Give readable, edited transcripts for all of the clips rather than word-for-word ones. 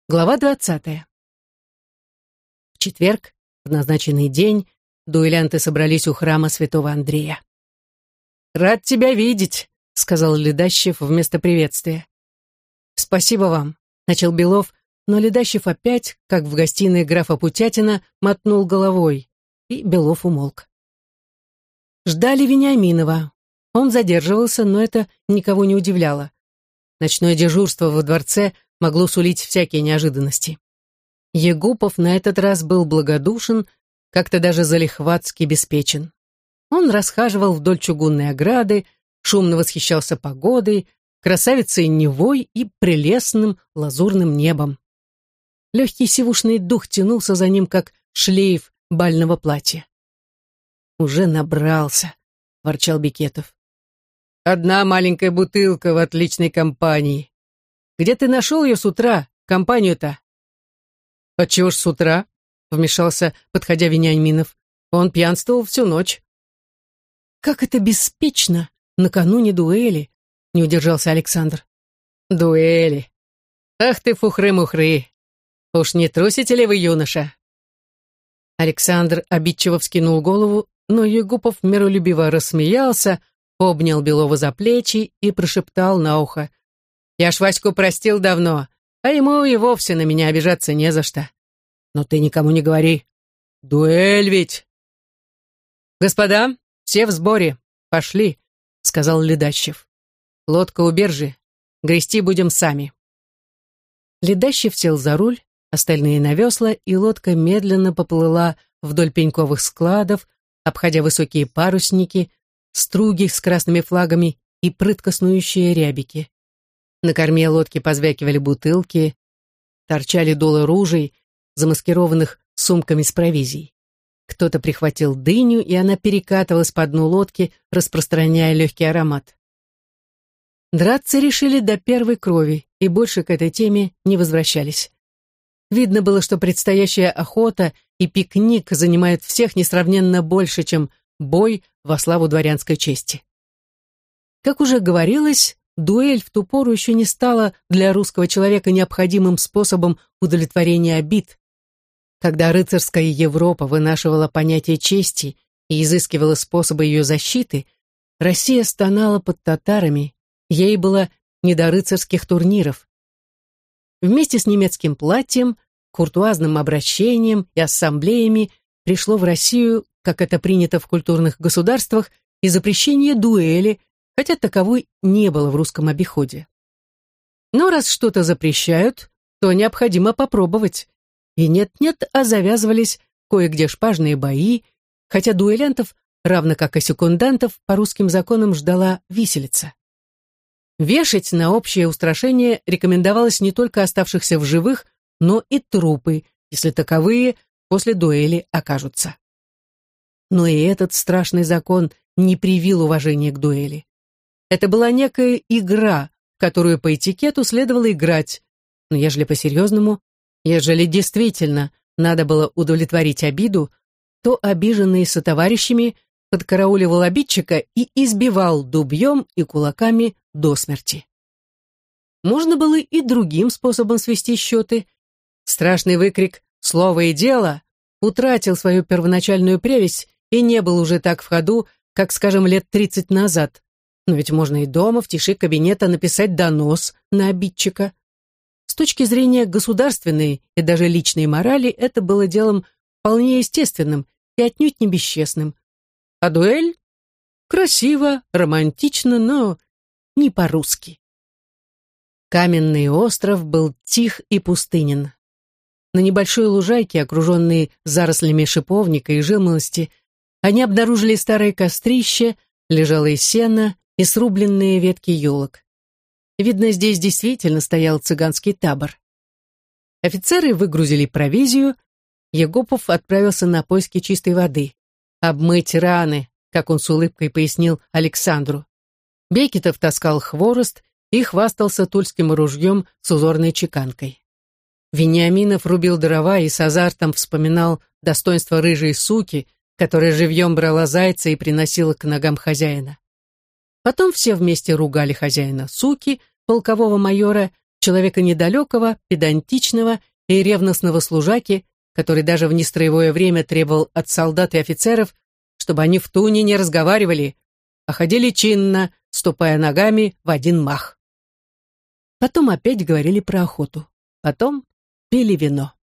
Глава 20. В четверг, в назначенный день, дуэлянты собрались у храма святого Андрея. «Рад тебя видеть», — сказал Ледащев вместо приветствия. «Спасибо вам», — начал Белов, но Ледащев опять, как в гостиной графа Путятина, мотнул головой, и Белов умолк. Ждали Вениаминова. Он задерживался, но это никого не удивляло. Ночное дежурство во дворце могло сулить всякие неожиданности. Егупов на этот раз был благодушен, как-то даже залихватски беспечен. Он расхаживал вдоль чугунной ограды, шумно восхищался погодой, красавицей Невой и прелестным лазурным небом. Легкий сивушный дух тянулся за ним, как шлейф бального платья. «Уже набрался», — ворчал Бекетов. «Одна маленькая бутылка в отличной компании. Где ты нашел ее с утра, компанию-то?» «Отчего ж с утра?» — вмешался, подходя Вениаминов. «Он пьянствовал всю ночь». «Как это беспечно накануне дуэли!» — не удержался Александр. «Дуэли! Ах ты, фухры-мухры! Уж не трусите ли вы, юноша?» Александр обидчиво вскинул голову, но Егупов миролюбиво рассмеялся, обнял Белова за плечи и прошептал на ухо: «Я ж Ваську простил давно, а ему и вовсе на меня обижаться не за что. Но ты никому не говори. Дуэль ведь!» «Господа, все в сборе. Пошли», — сказал Ледащев. «Лодка у биржи. Грести будем сами». Ледащев сел за руль, остальные на весла, и лодка медленно поплыла вдоль пеньковых складов, обходя высокие парусники, струги с красными флагами и прытко снующие рябики. На корме лодки позвякивали бутылки, торчали дула ружей, замаскированных сумками с провизией. Кто-то прихватил дыню, и она перекатывалась по дну лодки, распространяя легкий аромат. Драться решили до первой крови, и больше к этой теме не возвращались. Видно было, что предстоящая охота и пикник занимают всех несравненно больше, чем бой во славу дворянской чести. Как уже говорилось, дуэль в ту пору еще не стала для русского человека необходимым способом удовлетворения обид. Когда рыцарская Европа вынашивала понятие чести и изыскивала способы ее защиты, Россия стонала под татарами, ей было не до рыцарских турниров. Вместе с немецким платьем, куртуазным обращением и ассамблеями пришло в Россию, как это принято в культурных государствах, и запрещение дуэли, хотя таковой не было в русском обиходе. Но раз что-то запрещают, то необходимо попробовать. И нет-нет, а завязывались кое-где шпажные бои, хотя дуэлянтов, равно как и секундантов, по русским законам ждала виселица. Вешать на общее устрашение рекомендовалось не только оставшихся в живых, но и трупы, если таковые после дуэли окажутся. Но и этот страшный закон не привил уважения к дуэли. Это была некая игра, в которую по этикету следовало играть, но ежели по-серьезному, ежели действительно надо было удовлетворить обиду, то обиженный сотоварищами подкарауливал обидчика и избивал дубьем и кулаками до смерти. Можно было и другим способом свести счеты. Страшный выкрик «Слово и дело» утратил свою первоначальную прелесть и не был уже так в ходу, как, скажем, лет 30 назад. Но ведь можно и дома, в тиши кабинета, написать донос на обидчика. С точки зрения государственной и даже личной морали это было делом вполне естественным и отнюдь не бесчестным. А дуэль? Красиво, романтично, но не по-русски. Каменный остров был тих и пустынен. На небольшой лужайке, окруженной зарослями шиповника и жимолости, они обнаружили старое кострище, лежало и сено, и срубленные ветки елок. Видно, здесь действительно стоял цыганский табор. Офицеры выгрузили провизию, Егупов отправился на поиски чистой воды. Обмыть раны, как он с улыбкой пояснил Александру. Бекетов таскал хворост и хвастался тульским ружьем с узорной чеканкой. Вениаминов рубил дрова и с азартом вспоминал достоинство рыжей суки, которая живьем брала зайца и приносила к ногам хозяина. Потом все вместе ругали хозяина суки, полкового майора, человека недалекого, педантичного и ревностного служаки, который даже в нестроевое время требовал от солдат и офицеров, чтобы они в туне не разговаривали, а ходили чинно, ступая ногами в один мах. Потом опять говорили про охоту. Потом пили вино.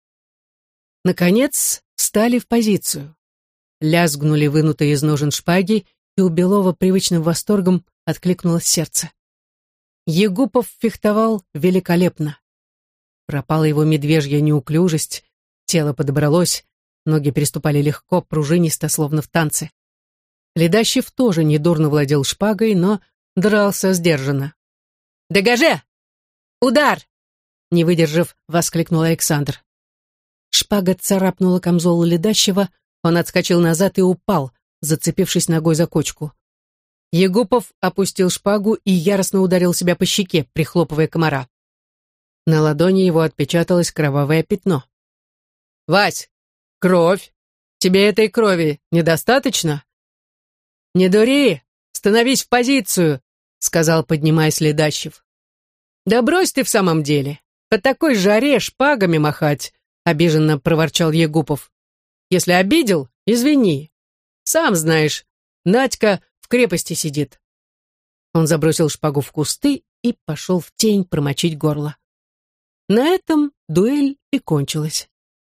Наконец, стали в позицию. Лязгнули вынутые из ножен шпаги, и у Белова привычным восторгом откликнулось сердце. Егупов фехтовал великолепно. Пропала его медвежья неуклюжесть, тело подобралось, ноги переступали легко, пружинисто, словно в танце. Ледащев тоже недурно владел шпагой, но дрался сдержанно. «Дегаже! Удар!» Не выдержав, воскликнул Александр. Шпага царапнула камзол Ледащева, он отскочил назад и упал, зацепившись ногой за кочку. Егупов опустил шпагу и яростно ударил себя по щеке, прихлопывая комара. На ладони его отпечаталось кровавое пятно. «Вась, кровь! Тебе этой крови недостаточно?» «Не дури! Становись в позицию!» — сказал, поднимаясь Ледащев. «Да брось ты в самом деле! По такой жаре шпагами махать!» — обиженно проворчал Егупов. «Если обидел, извини. Сам знаешь, Надька в крепости сидит». Он забросил шпагу в кусты и пошел в тень промочить горло. На этом дуэль и кончилась.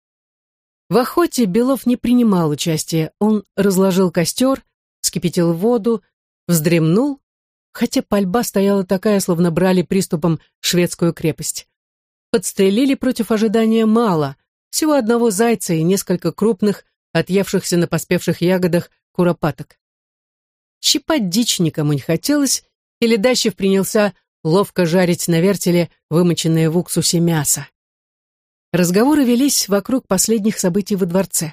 В охоте Белов не принимал участия. Он разложил костер, вскипятил воду, вздремнул, хотя пальба стояла такая, словно брали приступом шведскую крепость. Подстрелили против ожидания мало, всего одного зайца и несколько крупных, отъевшихся на поспевших ягодах куропаток. Щипать дичь никому не хотелось, и Ледащев принялся ловко жарить на вертеле вымоченное в уксусе мясо. Разговоры велись вокруг последних событий во дворце.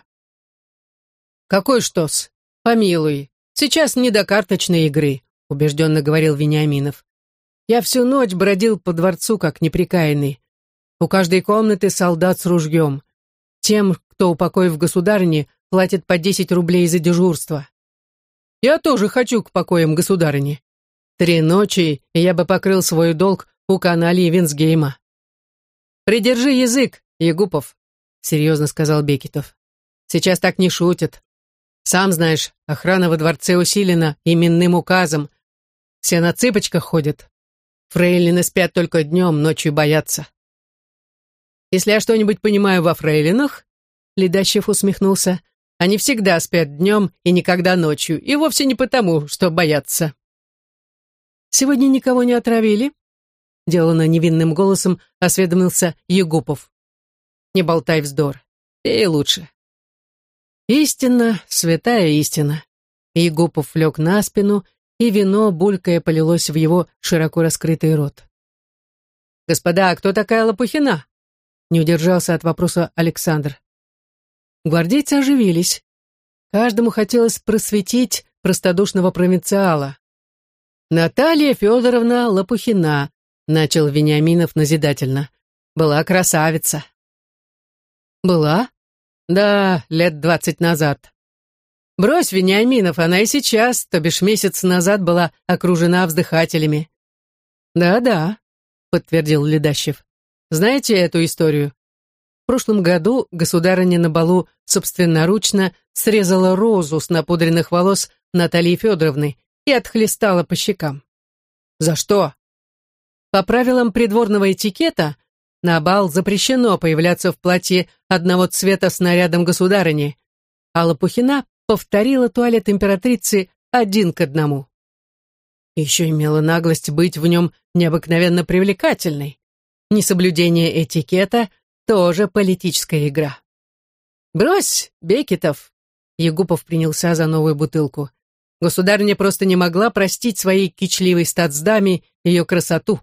«Какой штос? Помилуй, сейчас не до карточной игры», убежденно говорил Вениаминов. «Я всю ночь бродил по дворцу, как неприкаянный. У каждой комнаты солдат с ружьем. Тем, кто упокоив государыни, платит по 10 рублей за дежурство. Я тоже хочу к покоям государыни. 3 ночи, и я бы покрыл свой долг у каналии Винсгейма». «Придержи язык, Егупов», — серьезно сказал Бекетов. «Сейчас так не шутят. Сам знаешь, охрана во дворце усилена именным указом. Все на цыпочках ходят. Фрейлины спят только днем, ночью боятся». «Если я что-нибудь понимаю во фрейлинах», — Ледащев усмехнулся, «они всегда спят днем и никогда ночью, и вовсе не потому, что боятся». «Сегодня никого не отравили?» — деланно невинным голосом осведомился Егупов. «Не болтай вздор. Пей лучше». Истина, святая истина. Егупов лег на спину, и вино, булькая, полилось в его широко раскрытый рот. «Господа, а кто такая Лопухина?» Не удержался от вопроса Александр. Гвардейцы оживились. Каждому хотелось просветить простодушного провинциала. «Наталья Федоровна Лопухина», — начал Вениаминов назидательно. «Была красавица». «Была?» «Да, лет 20 назад». «Брось, Вениаминов, она и сейчас, то бишь месяц назад, была окружена вздыхателями». «Да-да», — подтвердил Ледащев. «Знаете эту историю? В прошлом году государыня на балу собственноручно срезала розу с напудренных волос Натальи Федоровны и отхлестала по щекам». «За что?» «По правилам придворного этикета на бал запрещено появляться в платье одного цвета с нарядом государыни, а Лопухина повторила туалет императрицы 1:1. Еще имела наглость быть в нем необыкновенно привлекательной. Несоблюдение этикета — тоже политическая игра». «Брось, Бекетов!» — Егупов принялся за новую бутылку. «Государыня просто не могла простить своей кичливой статсдаме ее красоту».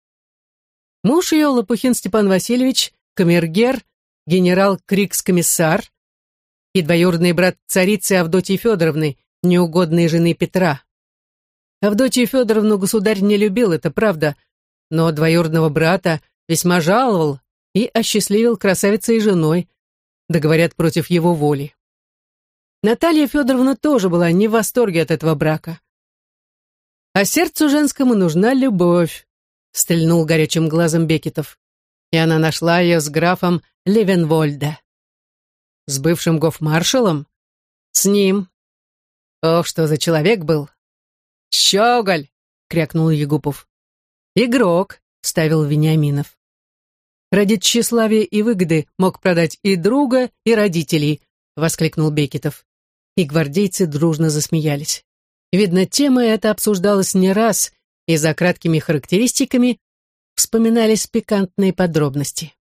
Муж ее, Лопухин Степан Васильевич, камергер, генерал-крикс-комиссар и двоюродный брат царицы Авдотьи Федоровны, неугодной жены Петра. Авдотью Федоровну государь не любил, это правда, но двоюродного брата весьма жаловал и осчастливил красавицей и женой, да говорят, против его воли. Наталья Федоровна тоже была не в восторге от этого брака. А сердцу женскому нужна любовь. стрельнул горячим глазом Бекетов. И она нашла ее с графом Левенвольде. С бывшим гофмаршалом? С ним. Ох, что за человек был. «Щеголь!» — крякнул Егупов. «Игрок!» — вставил Вениаминов. «Ради тщеславия и выгоды мог продать и друга, и родителей!» — воскликнул Бекетов. И гвардейцы дружно засмеялись. Видно, тема эта обсуждалась не раз, и за краткими характеристиками вспоминались пикантные подробности.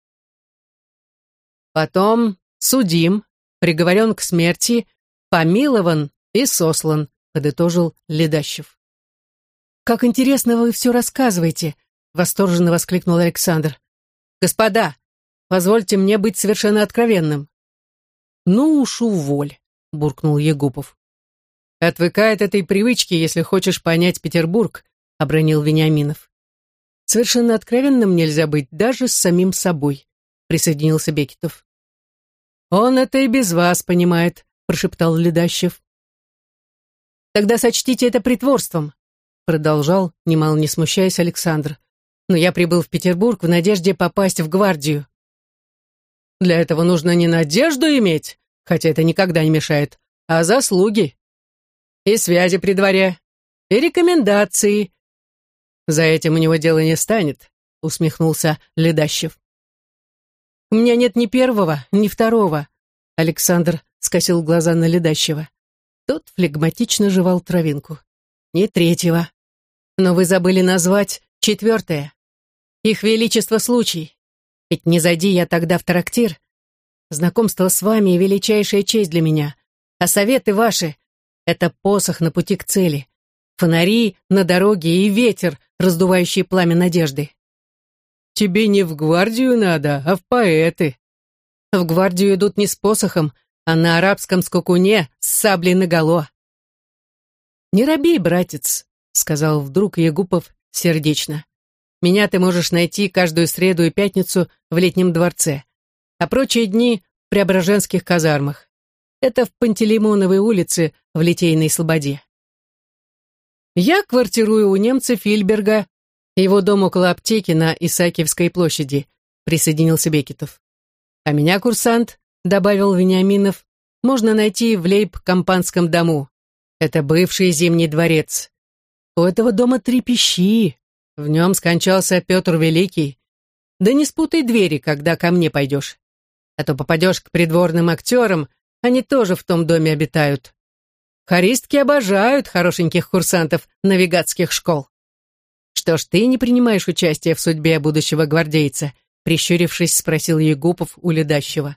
Потом судим, приговорен к смерти, помилован и сослан, подытожил Ледащев. «Как интересно вы все рассказываете!» — восторженно воскликнул Александр. «Господа, позвольте мне быть совершенно откровенным». «Ну уж уволь», — буркнул Егупов. «Отвыкай от этой привычки, если хочешь понять Петербург», — обронил Вениаминов. «Совершенно откровенным нельзя быть даже с самим собой», — присоединился Бекетов. «Он это и без вас понимает», — прошептал Ледащев. «Тогда сочтите это притворством», — продолжал, немало не смущаясь, Александр. «Но я прибыл в Петербург в надежде попасть в гвардию». «Для этого нужно не надежду иметь, хотя это никогда не мешает, а заслуги. И связи при дворе, и рекомендации». «За этим у него дело не станет», — усмехнулся Ледащев. «У меня нет ни первого, ни второго», — Александр скосил глаза на Ледащева. Тот флегматично жевал травинку. «Ни третьего. Но вы забыли назвать четвертое. Их величество случай. Ведь не зайди я тогда в трактир. Знакомство с вами — величайшая честь для меня. А советы ваши — это посох на пути к цели. Фонари на дороге и ветер, раздувающий пламя надежды. Тебе не в гвардию надо, а в поэты. В гвардию идут не с посохом, а на арабском скакуне с саблей наголо. «Не робей, братец», — сказал вдруг Егупов сердечно. «Меня ты можешь найти каждую среду и пятницу в Летнем дворце, а прочие дни в Преображенских казармах. Это в Пантелеймоновой улице в Литейной слободе. Я квартирую у немца Фильберга, его дом около аптеки на Исаакиевской площади», — присоединился Бекетов. «А меня, курсант», — добавил Вениаминов, — «можно найти в Лейб-Кампанском дому. Это бывший Зимний дворец. У этого дома трепещи. В нем скончался Петр Великий. Да не спутай двери, когда ко мне пойдешь. А то попадешь к придворным актерам, они тоже в том доме обитают. Хористки обожают хорошеньких курсантов навигатских школ». «Что ж, ты не принимаешь участие в судьбе будущего гвардейца?» Прищурившись, спросил Егупов у Ледащева.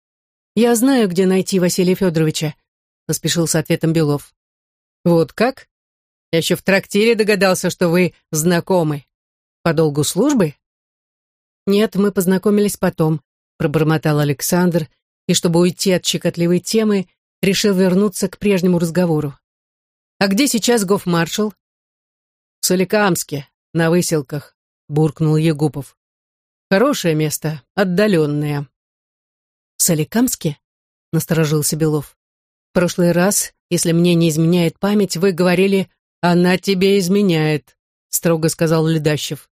«Я знаю, где найти Василия Федоровича», — поспешил с ответом Белов. «Вот как? Я еще в трактире догадался, что вы знакомы. По долгу службы?» «Нет, мы познакомились потом», — пробормотал Александр, и, чтобы уйти от щекотливой темы, решил вернуться к прежнему разговору. «А где сейчас гофмаршал?» «В Соликамске, на выселках», — буркнул Егупов. «Хорошее место, отдаленное». «В Соликамске?» — насторожился Белов. «В прошлый раз, если мне не изменяет память, вы говорили, она тебе изменяет», — строго сказал Ледащев.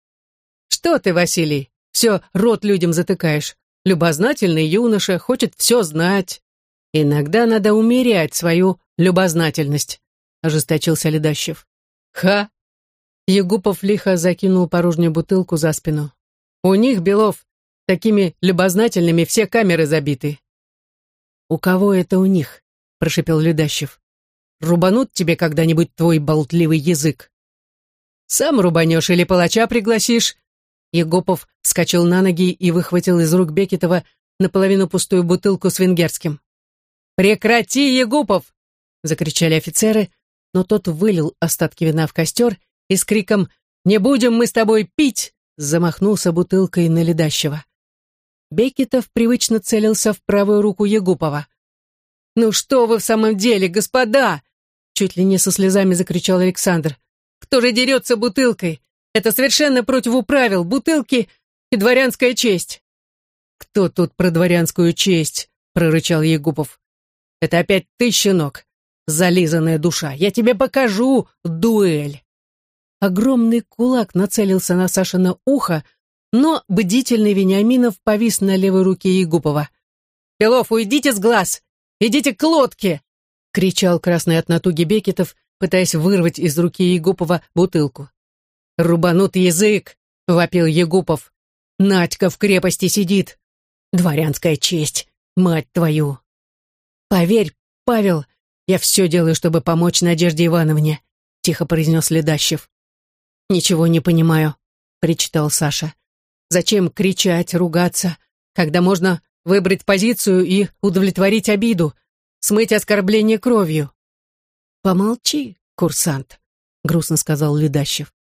«Что ты, Василий, все рот людям затыкаешь? Любознательный юноша, хочет все знать. Иногда надо умерять свою любознательность», — ожесточился Ледащев. «Ха!» Егупов лихо закинул порожнюю бутылку за спину. «У них, Белов, такими любознательными все камеры забиты». «У кого это у них?» — прошипел Ледащев. «Рубанут тебе когда-нибудь твой болтливый язык?» «Сам рубанешь или палача пригласишь?» Егупов вскочил на ноги и выхватил из рук Бекетова наполовину пустую бутылку с венгерским. «Прекрати, Егупов!» — закричали офицеры, но тот вылил остатки вина в костер и с криком «Не будем мы с тобой пить!» замахнулся бутылкой на Ледащева. Бекетов привычно целился в правую руку Егупова. «Ну что вы в самом деле, господа!» чуть ли не со слезами закричал Александр. «Кто же дерется бутылкой? Это совершенно против правил, бутылки и дворянская честь». «Кто тут про дворянскую честь?» прорычал Егупов. «Это опять ты, щенок, зализанная душа. Я тебе покажу дуэль». огромный кулак нацелился на Сашино ухо, но бдительный Вениаминов повис на левой руке Егупова. «Белов, уйдите с глаз! Идите к лодке!» — кричал красный от натуги Бекетов, пытаясь вырвать из руки Егупова бутылку. «Рубанут язык!» — вопил Егупов. «Надька в крепости сидит! Дворянская честь, мать твою! Поверь, Павел, я все делаю, чтобы помочь Надежде Ивановне», — тихо произнес Ледащев. «Ничего не понимаю», — причитал Саша. «Зачем кричать, ругаться, когда можно выбрать позицию и удовлетворить обиду, смыть оскорбление кровью?» «Помолчи, курсант», — грустно сказал Ледащев.